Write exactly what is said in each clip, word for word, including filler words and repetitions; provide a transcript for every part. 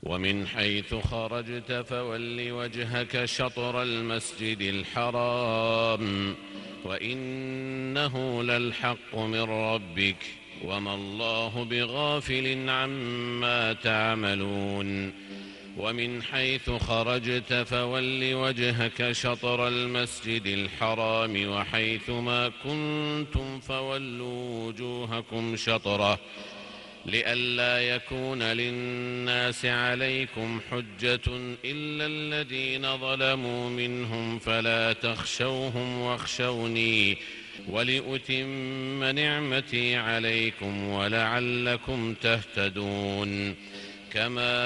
ومن حيث خرجت فول وجهك شطر المسجد الحرام وإنه للحق من ربك وما الله بغافل عما تعملون ومن حيث خرجت فول وجهك شطر المسجد الحرام وحيث ما كنتم فولوا وجوهكم شطره لئلا يكون للناس عليكم حجة إلا الذين ظلموا منهم فلا تخشوهم واخشوني ولأتم نعمتي عليكم ولعلكم تهتدون كما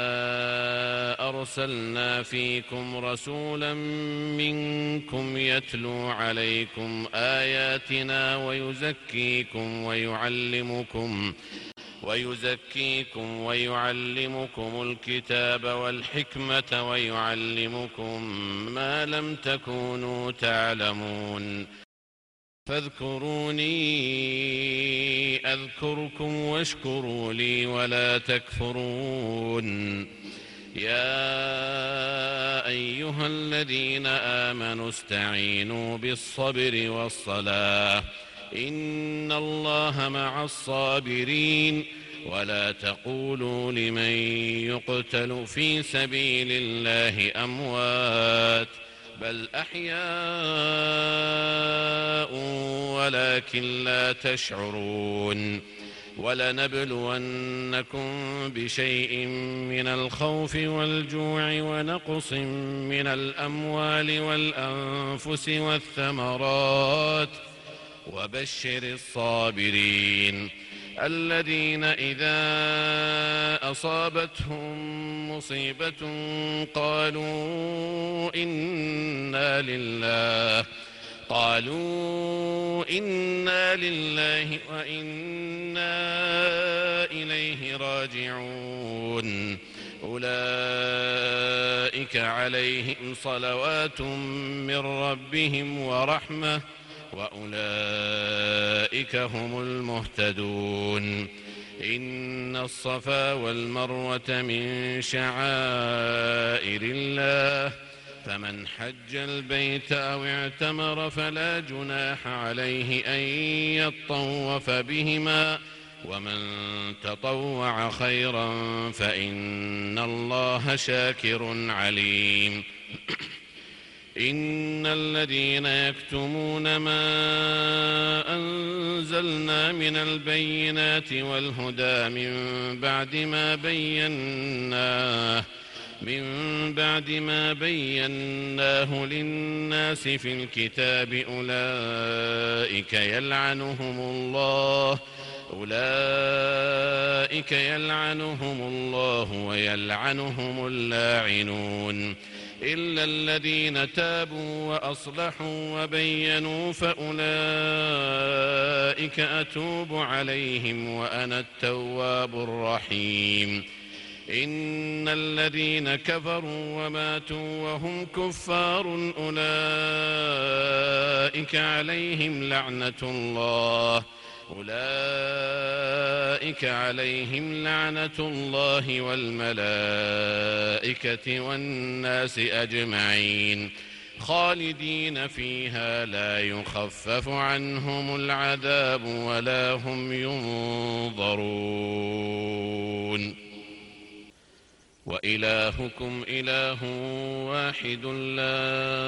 أرسلنا فيكم رسولا منكم يتلو عليكم آياتنا ويزكيكم ويعلمكم ويزكيكم ويعلمكم الكتاب والحكمة ويعلمكم ما لم تكونوا تعلمون فاذكروني أذكركم واشكروا لي ولا تكفرون يا أيها الذين آمنوا استعينوا بالصبر والصلاة إن الله مع الصابرين ولا تقولوا لمن يقتل في سبيل الله أموات بل أحياء ولكن لا تشعرون ولنبلونكم بشيء من الخوف والجوع ونقص من الأموال والأنفس والثمرات وبشر الصابرين الذين إذا أصابتهم مصيبة قالوا إنا لله قالوا إنا لله وإنا إليه راجعون أولئك عليهم صلوات من ربهم ورحمة وأولئك هم المهتدون إن الصفا والمروة من شعائر الله فمن حج البيت أو اعتمر فلا جناح عليه أن يطوف بهما ومن تطوع خيرا فإن الله شاكر عليم إن الذين يكتمون ما أنزلنا من البينات والهدى من بعد ما بيناه من بعد ما بيناه للناس في الكتاب أولئك يلعنهم الله أولئك يلعنهم الله ويلعنهم اللاعنون إلا الذين تابوا وأصلحوا وبينوا فأولئك أتوب عليهم وأنا التواب الرحيم إن الذين كفروا وماتوا وهم كفار أولئك عليهم لعنة الله أولئك عليهم لعنة الله والملائكة والناس أجمعين خالدين فيها لا يخفف عنهم العذاب ولا هم ينظرون وإلهكم إله واحد لا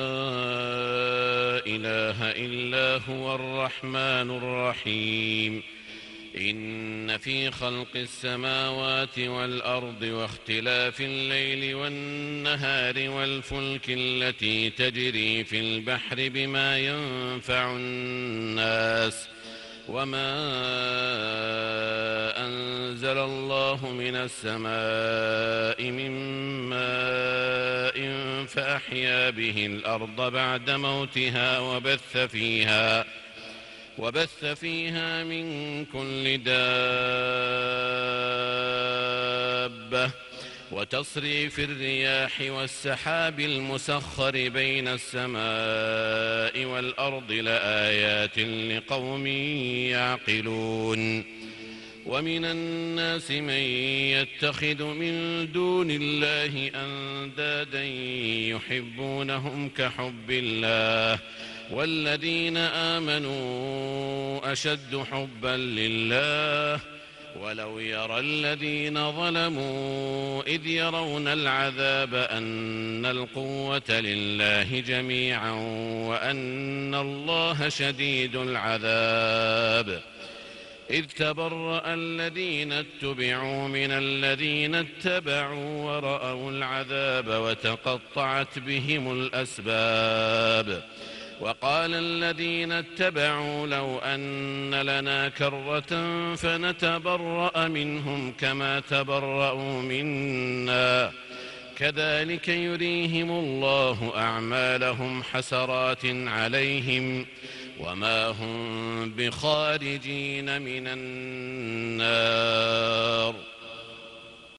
إله إلا هو الرحمن الرحيم إن في خلق السماوات والأرض واختلاف الليل والنهار والفلك التي تجري في البحر بما ينفع الناس وما أنزل الله من السماء من ماء فأحيا به الأرض بعد موتها وبث فيها وبث فيها من كل دابة وتصريف الرياح والسحاب المسخر بين السماء والأرض لآيات لقوم يعقلون ومن الناس من يتخذ من دون الله أندادا يحبونهم كحب الله والذين آمنوا أشد حبا لله ولو يرى الذين ظلموا إذ يرون العذاب أن القوة لله جميعا وأن الله شديد العذاب إذ تبرأ الذين اتبعوا من الذين اتبعوا ورأوا العذاب وتقطعت بهم الأسباب وقال الذين اتبعوا لو أن لنا كرة فنتبرأ منهم كما تبرأوا منا كذلك يريهم الله أعمالهم حسرات عليهم وما هم بخارجين من النار.